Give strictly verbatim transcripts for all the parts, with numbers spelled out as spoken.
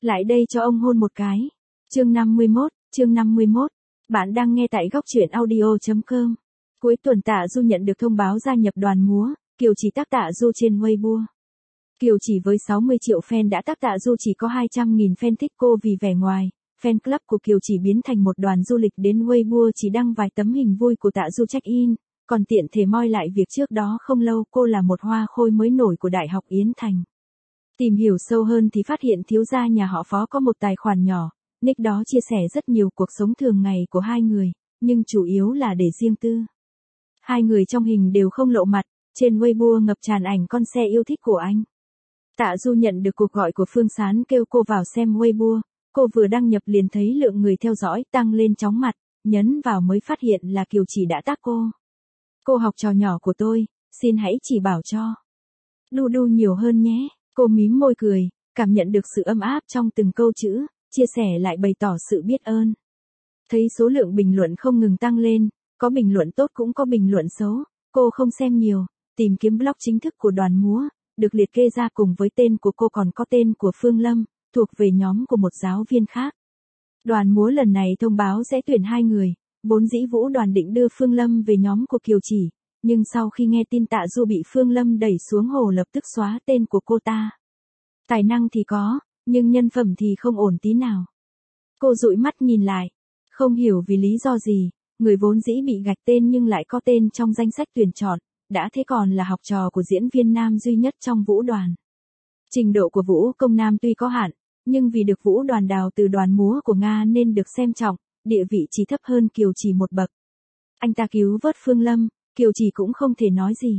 Lại đây cho ông hôn một cái. Chương năm mươi mốt, chương năm mươi mốt. Bạn đang nghe tại góc truyện audio chấm com. Cuối tuần Tạ Du nhận được thông báo gia nhập đoàn múa, Kiều Chỉ tác Tạ Du trên Weibo. Kiều Chỉ với sáu mươi triệu fan đã tác Tạ Du chỉ có hai trăm nghìn fan thích cô vì vẻ ngoài. Fan club của Kiều Chỉ biến thành một đoàn du lịch đến Weibo chỉ đăng vài tấm hình vui của Tạ Du check-in, còn tiện thể moi lại việc trước đó không lâu cô là một hoa khôi mới nổi của Đại học Yến Thành. Tìm hiểu sâu hơn thì phát hiện thiếu gia nhà họ Phó có một tài khoản nhỏ, nick đó chia sẻ rất nhiều cuộc sống thường ngày của hai người, nhưng chủ yếu là để riêng tư. Hai người trong hình đều không lộ mặt, trên Weibo ngập tràn ảnh con xe yêu thích của anh. Tạ Du nhận được cuộc gọi của Phương Sán kêu cô vào xem Weibo, cô vừa đăng nhập liền thấy lượng người theo dõi tăng lên chóng mặt, nhấn vào mới phát hiện là Kiều Chỉ đã tác cô. Cô học trò nhỏ của tôi, xin hãy chỉ bảo cho. Đu đu nhiều hơn nhé. Cô mím môi cười, cảm nhận được sự ấm áp trong từng câu chữ, chia sẻ lại bày tỏ sự biết ơn. Thấy số lượng bình luận không ngừng tăng lên, có bình luận tốt cũng có bình luận xấu, cô không xem nhiều, tìm kiếm blog chính thức của đoàn múa, được liệt kê ra cùng với tên của cô còn có tên của Phương Lâm, thuộc về nhóm của một giáo viên khác. Đoàn múa lần này thông báo sẽ tuyển hai người, vốn dĩ Vũ đoàn định đưa Phương Lâm về nhóm của Kiều Chỉ. Nhưng sau khi nghe tin Tạ Du bị Phương Lâm đẩy xuống hồ lập tức xóa tên của cô ta. Tài năng thì có, nhưng nhân phẩm thì không ổn tí nào. Cô dụi mắt nhìn lại, không hiểu vì lý do gì, người vốn dĩ bị gạch tên nhưng lại có tên trong danh sách tuyển chọn, đã thế còn là học trò của diễn viên nam duy nhất trong Vũ đoàn. Trình độ của Vũ công nam tuy có hạn, nhưng vì được Vũ đoàn đào từ đoàn múa của Nga nên được xem trọng, địa vị chỉ thấp hơn Kiều Chỉ một bậc. Anh ta cứu vớt Phương Lâm, Kiều Chỉ cũng không thể nói gì.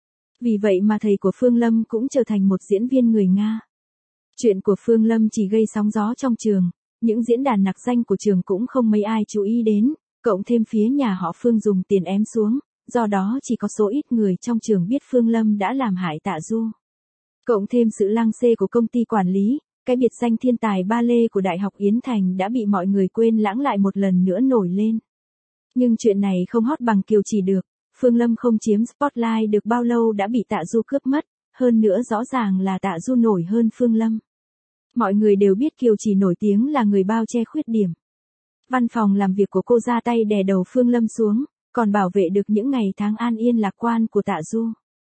Vì vậy mà thầy của Phương Lâm cũng trở thành một diễn viên người Nga. Chuyện của Phương Lâm chỉ gây sóng gió trong trường, những diễn đàn nặc danh của trường cũng không mấy ai chú ý đến, cộng thêm phía nhà họ Phương dùng tiền ém xuống, do đó chỉ có số ít người trong trường biết Phương Lâm đã làm hại Tạ Du. Cộng thêm sự lăng xê của công ty quản lý, cái biệt danh thiên tài ba lê của Đại học Yến Thành đã bị mọi người quên lãng lại một lần nữa nổi lên. Nhưng chuyện này không hot bằng Kiều Chỉ được. Phương Lâm không chiếm spotlight được bao lâu đã bị Tạ Du cướp mất, hơn nữa rõ ràng là Tạ Du nổi hơn Phương Lâm. Mọi người đều biết Kiều Chỉ nổi tiếng là người bao che khuyết điểm. Văn phòng làm việc của cô ra tay đè đầu Phương Lâm xuống, còn bảo vệ được những ngày tháng an yên lạc quan của Tạ Du.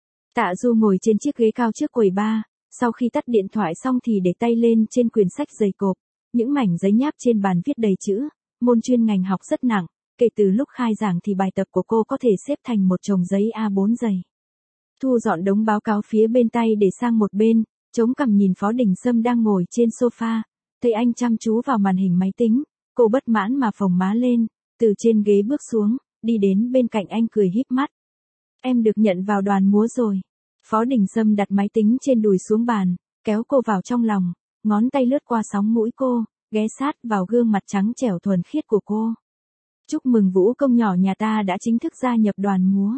Tạ Du ngồi trên chiếc ghế cao trước quầy bar, sau khi tắt điện thoại xong thì để tay lên trên quyển sách dày cộp, những mảnh giấy nháp trên bàn viết đầy chữ, môn chuyên ngành học rất nặng. Kể từ lúc khai giảng thì bài tập của cô có thể xếp thành một chồng giấy A bốn dày. Thu dọn đống báo cáo phía bên tay để sang một bên, chống cằm nhìn Phó Đình Sâm đang ngồi trên sofa, thấy anh chăm chú vào màn hình máy tính, cô bất mãn mà phồng má lên, từ trên ghế bước xuống, đi đến bên cạnh anh cười híp mắt. Em được nhận vào đoàn múa rồi. Phó Đình Sâm đặt máy tính trên đùi xuống bàn, kéo cô vào trong lòng, ngón tay lướt qua sóng mũi cô, ghé sát vào gương mặt trắng trẻo thuần khiết của cô. Chúc mừng Vũ công nhỏ nhà ta đã chính thức gia nhập đoàn múa.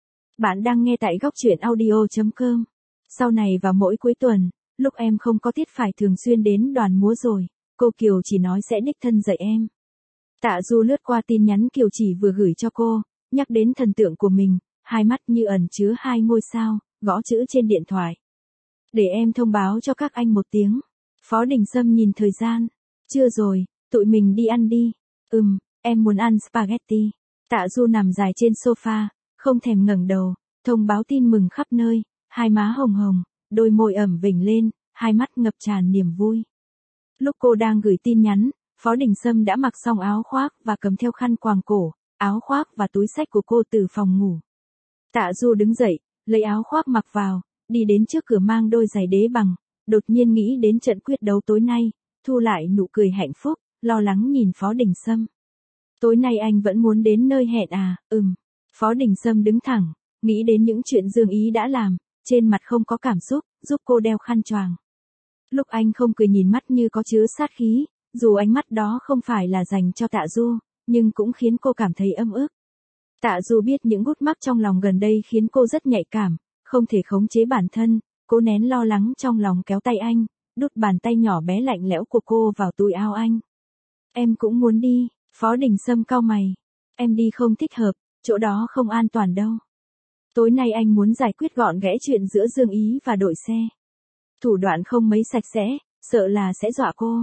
Bạn đang nghe tại góc truyện audio chấm com. Sau này vào mỗi cuối tuần, lúc em không có tiết phải thường xuyên đến đoàn múa rồi, cô Kiều chỉ nói sẽ đích thân dạy em. Tạ Du lướt qua tin nhắn Kiều Chỉ vừa gửi cho cô, nhắc đến thần tượng của mình, hai mắt như ẩn chứa hai ngôi sao, gõ chữ trên điện thoại. Để em thông báo cho các anh một tiếng. Phó Đình Sâm nhìn thời gian. Chưa rồi, tụi mình đi ăn đi. Ừm. Em muốn ăn spaghetti. Tạ Du nằm dài trên sofa, không thèm ngẩng đầu, thông báo tin mừng khắp nơi, hai má hồng hồng, đôi môi ẩm vểnh lên, hai mắt ngập tràn niềm vui. Lúc cô đang gửi tin nhắn, Phó Đình Sâm đã mặc xong áo khoác và cầm theo khăn quàng cổ, áo khoác và túi xách của cô từ phòng ngủ. Tạ Du đứng dậy, lấy áo khoác mặc vào, đi đến trước cửa mang đôi giày đế bằng, đột nhiên nghĩ đến trận quyết đấu tối nay, thu lại nụ cười hạnh phúc, lo lắng nhìn Phó Đình Sâm. Tối nay anh vẫn muốn đến nơi hẹn à, ừm. Phó Đình Sâm đứng thẳng, nghĩ đến những chuyện Dương Ý đã làm, trên mặt không có cảm xúc, giúp cô đeo khăn choàng. Lúc anh không cười nhìn mắt như có chứa sát khí, dù ánh mắt đó không phải là dành cho Tạ Du, nhưng cũng khiến cô cảm thấy âm ức. Tạ Du biết những gút mắc trong lòng gần đây khiến cô rất nhạy cảm, không thể khống chế bản thân, cô nén lo lắng trong lòng kéo tay anh, đút bàn tay nhỏ bé lạnh lẽo của cô vào túi áo anh. Em cũng muốn đi. Phó Đình Sâm cau mày. Em đi không thích hợp, chỗ đó không an toàn đâu. Tối nay anh muốn giải quyết gọn ghẽ chuyện giữa Dương Ý và đội xe. Thủ đoạn không mấy sạch sẽ, sợ là sẽ dọa cô.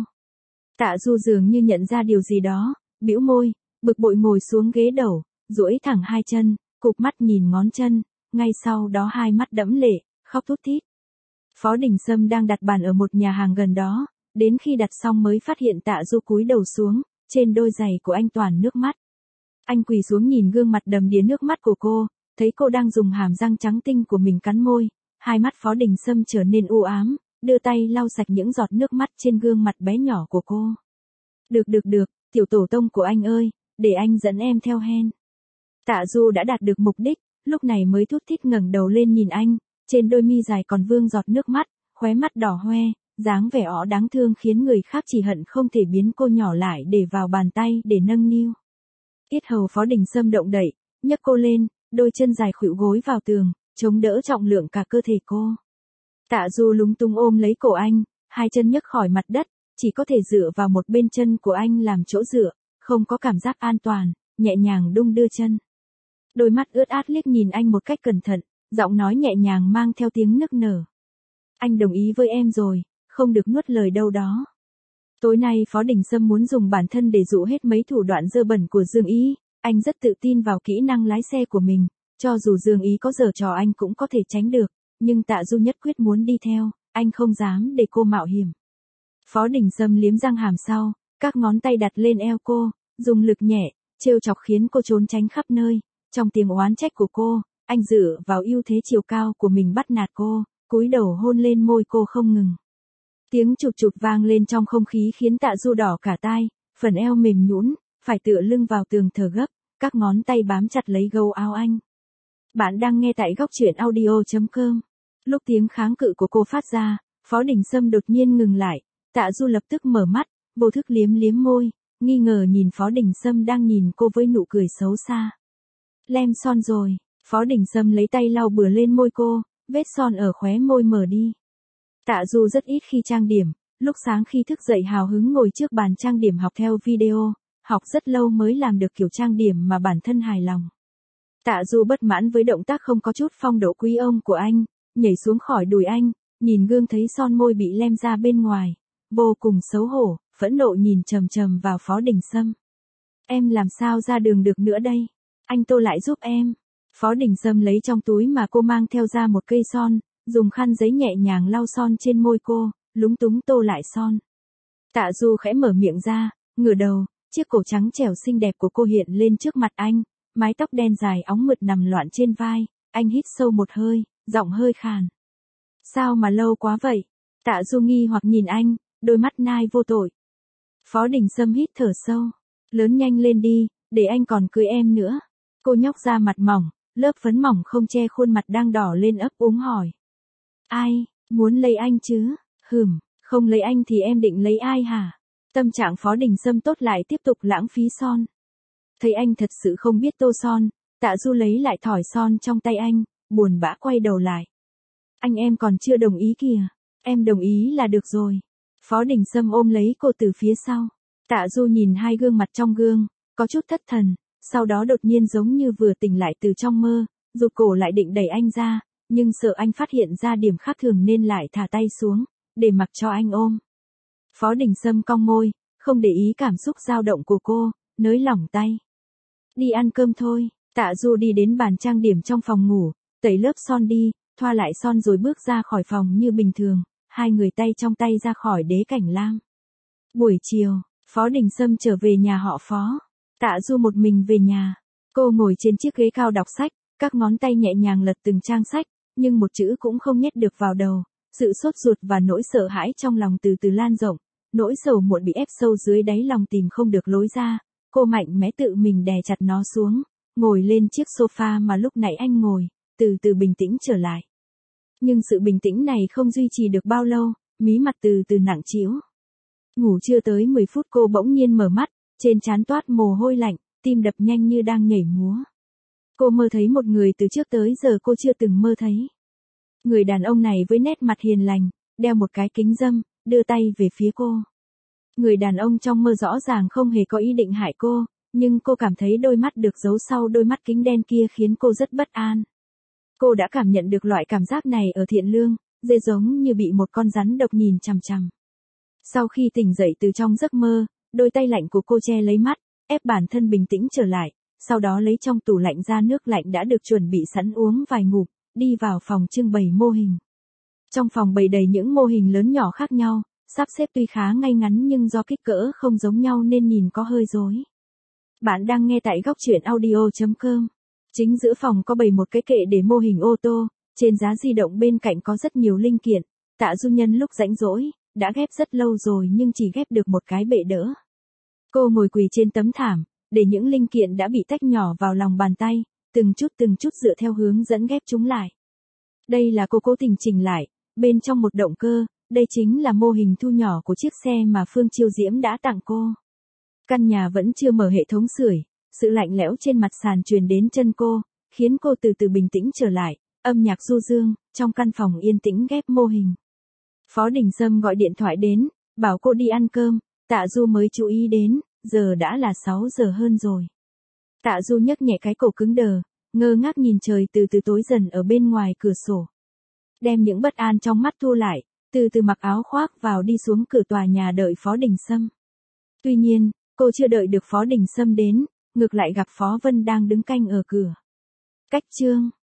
Tạ Du dường như nhận ra điều gì đó, bĩu môi, bực bội ngồi xuống ghế đầu, duỗi thẳng hai chân, cụp mắt nhìn ngón chân, ngay sau đó hai mắt đẫm lệ, khóc thút thít. Phó Đình Sâm đang đặt bàn ở một nhà hàng gần đó, đến khi đặt xong mới phát hiện Tạ Du cúi đầu xuống, trên đôi giày của anh toàn nước mắt. Anh quỳ xuống nhìn gương mặt đầm đìa nước mắt của cô, thấy cô đang dùng hàm răng trắng tinh của mình cắn môi, hai mắt Phó Đình Sâm trở nên u ám, đưa tay lau sạch những giọt nước mắt trên gương mặt bé nhỏ của cô. Được được được, tiểu tổ tông của anh ơi, để anh dẫn em theo hen. Tạ Du đã đạt được mục đích, lúc này mới thút thít ngẩng đầu lên nhìn anh, trên đôi mi dài còn vương giọt nước mắt, khóe mắt đỏ hoe, dáng vẻ ó đáng thương khiến người khác chỉ hận không thể biến cô nhỏ lại để vào bàn tay để nâng niu. Yết hầu Phó Đình Sâm động đậy, nhấc cô lên, đôi chân dài khuỵu gối vào tường, chống đỡ trọng lượng cả cơ thể cô. Tạ Du lúng túng ôm lấy cổ anh, hai chân nhấc khỏi mặt đất, chỉ có thể dựa vào một bên chân của anh làm chỗ dựa, không có cảm giác an toàn, nhẹ nhàng đung đưa chân. Đôi mắt ướt át liếc nhìn anh một cách cẩn thận, giọng nói nhẹ nhàng mang theo tiếng nức nở. Anh đồng ý với em rồi, không được nuốt lời đâu đó. Tối nay Phó Đình Sâm muốn dùng bản thân để dụ hết mấy thủ đoạn dơ bẩn của Dương Ý, anh rất tự tin vào kỹ năng lái xe của mình, cho dù Dương Ý có giở trò anh cũng có thể tránh được, nhưng Tạ Du nhất quyết muốn đi theo, anh không dám để cô mạo hiểm. Phó Đình Sâm liếm răng hàm sau, các ngón tay đặt lên eo cô, dùng lực nhẹ, trêu chọc khiến cô trốn tránh khắp nơi, trong tiếng oán trách của cô, anh dựa vào ưu thế chiều cao của mình bắt nạt cô, cúi đầu hôn lên môi cô không ngừng. Tiếng chụp chụp vang lên trong không khí khiến Tạ Du đỏ cả tai, phần eo mềm nhũn, phải tựa lưng vào tường thở gấp, các ngón tay bám chặt lấy gấu áo anh. Bạn đang nghe tại góc truyện audio chấm com. Lúc tiếng kháng cự của cô phát ra, Phó Đình Sâm đột nhiên ngừng lại, Tạ Du lập tức mở mắt, vô thức liếm liếm môi, nghi ngờ nhìn Phó Đình Sâm đang nhìn cô với nụ cười xấu xa. Lem son rồi, Phó Đình Sâm lấy tay lau bừa lên môi cô, vết son ở khóe môi mở đi. Tạ Du rất ít khi trang điểm, lúc sáng khi thức dậy hào hứng ngồi trước bàn trang điểm học theo video, học rất lâu mới làm được kiểu trang điểm mà bản thân hài lòng. Tạ Du bất mãn với động tác không có chút phong độ quý ông của anh, nhảy xuống khỏi đùi anh, nhìn gương thấy son môi bị lem ra bên ngoài, vô cùng xấu hổ, phẫn nộ nhìn trầm trầm vào Phó Đình Sâm. Em làm sao ra đường được nữa đây? Anh tô lại giúp em. Phó Đình Sâm lấy trong túi mà cô mang theo ra một cây son, dùng khăn giấy nhẹ nhàng lau son trên môi cô, lúng túng tô lại son. Tạ Du khẽ mở miệng ra, ngửa đầu, chiếc cổ trắng trẻo xinh đẹp của cô hiện lên trước mặt anh, mái tóc đen dài óng mượt nằm loạn trên vai, anh hít sâu một hơi, giọng hơi khàn. Sao mà lâu quá vậy? Tạ Du nghi hoặc nhìn anh, đôi mắt nai vô tội. Phó Đình Sâm hít thở sâu, lớn nhanh lên đi, để anh còn cưới em nữa. Cô nhóc ra mặt mỏng, lớp phấn mỏng không che khuôn mặt đang đỏ lên ấp úng hỏi. Ai, muốn lấy anh chứ? Hừm, không lấy anh thì em định lấy ai hả? Tâm trạng Phó Đình Sâm tốt lại tiếp tục lãng phí son. Thấy anh thật sự không biết tô son, Tạ Du lấy lại thỏi son trong tay anh, buồn bã quay đầu lại. Anh em còn chưa đồng ý kìa, em đồng ý là được rồi. Phó Đình Sâm ôm lấy cô từ phía sau. Tạ Du nhìn hai gương mặt trong gương, có chút thất thần, sau đó đột nhiên giống như vừa tỉnh lại từ trong mơ, rụt cổ lại định đẩy anh ra, nhưng sợ anh phát hiện ra điểm khác thường nên lại thả tay xuống, để mặc cho anh ôm. Phó Đình Sâm cong môi, không để ý cảm xúc dao động của cô, nới lỏng tay. Đi ăn cơm thôi. Tạ Du đi đến bàn trang điểm trong phòng ngủ, tẩy lớp son đi, thoa lại son rồi bước ra khỏi phòng như bình thường, hai người tay trong tay ra khỏi đế cảnh lang. Buổi chiều, Phó Đình Sâm trở về nhà họ Phó. Tạ Du một mình về nhà. Cô ngồi trên chiếc ghế cao đọc sách, các ngón tay nhẹ nhàng lật từng trang sách, nhưng một chữ cũng không nhét được vào đầu. Sự sốt ruột và nỗi sợ hãi trong lòng từ từ lan rộng, nỗi sầu muộn bị ép sâu dưới đáy lòng tìm không được lối ra. Cô mạnh mẽ tự mình đè chặt nó xuống, ngồi lên chiếc sofa mà lúc nãy anh ngồi, từ từ bình tĩnh trở lại. Nhưng sự bình tĩnh này không duy trì được bao lâu, mí mặt từ từ nặng trĩu. Ngủ chưa tới mười phút cô bỗng nhiên mở mắt, trên trán toát mồ hôi lạnh, tim đập nhanh như đang nhảy múa. Cô mơ thấy một người từ trước tới giờ cô chưa từng mơ thấy. Người đàn ông này với nét mặt hiền lành, đeo một cái kính râm, đưa tay về phía cô. Người đàn ông trong mơ rõ ràng không hề có ý định hại cô, nhưng cô cảm thấy đôi mắt được giấu sau đôi mắt kính đen kia khiến cô rất bất an. Cô đã cảm nhận được loại cảm giác này ở Thiện Lương, dễ giống như bị một con rắn độc nhìn chằm chằm. Sau khi tỉnh dậy từ trong giấc mơ, đôi tay lạnh của cô che lấy mắt, ép bản thân bình tĩnh trở lại, sau đó lấy trong tủ lạnh ra nước lạnh đã được chuẩn bị sẵn uống vài ngụm, đi vào phòng trưng bày mô hình. Trong phòng bày đầy những mô hình lớn nhỏ khác nhau, sắp xếp tuy khá ngay ngắn nhưng do kích cỡ không giống nhau nên nhìn có hơi rối. Bạn đang nghe tại góc truyện audio chấm com. Chính giữa phòng có bày một cái kệ để mô hình ô tô, trên giá di động bên cạnh có rất nhiều linh kiện. Tạ Du nhân lúc rảnh rỗi, đã ghép rất lâu rồi nhưng chỉ ghép được một cái bệ đỡ. Cô ngồi quỳ trên tấm thảm, để những linh kiện đã bị tách nhỏ vào lòng bàn tay, từng chút từng chút dựa theo hướng dẫn ghép chúng lại. Đây là cô cố tình chỉnh lại, bên trong một động cơ, đây chính là mô hình thu nhỏ của chiếc xe mà Phương Chiêu Diễm đã tặng cô. Căn nhà vẫn chưa mở hệ thống sưởi, sự lạnh lẽo trên mặt sàn truyền đến chân cô, khiến cô từ từ bình tĩnh trở lại, âm nhạc du dương, trong căn phòng yên tĩnh ghép mô hình. Phó Đình Sâm gọi điện thoại đến, bảo cô đi ăn cơm, Tạ Du mới chú ý đến, giờ đã là sáu giờ hơn rồi. Tạ Du nhấc nhẹ cái cổ cứng đờ, ngơ ngác nhìn trời từ từ tối dần ở bên ngoài cửa sổ. Đem những bất an trong mắt thu lại, từ từ mặc áo khoác vào đi xuống cửa tòa nhà đợi Phó Đình Sâm. Tuy nhiên, cô chưa đợi được Phó Đình Sâm đến, ngược lại gặp Phó Vân đang đứng canh ở cửa. Cách chương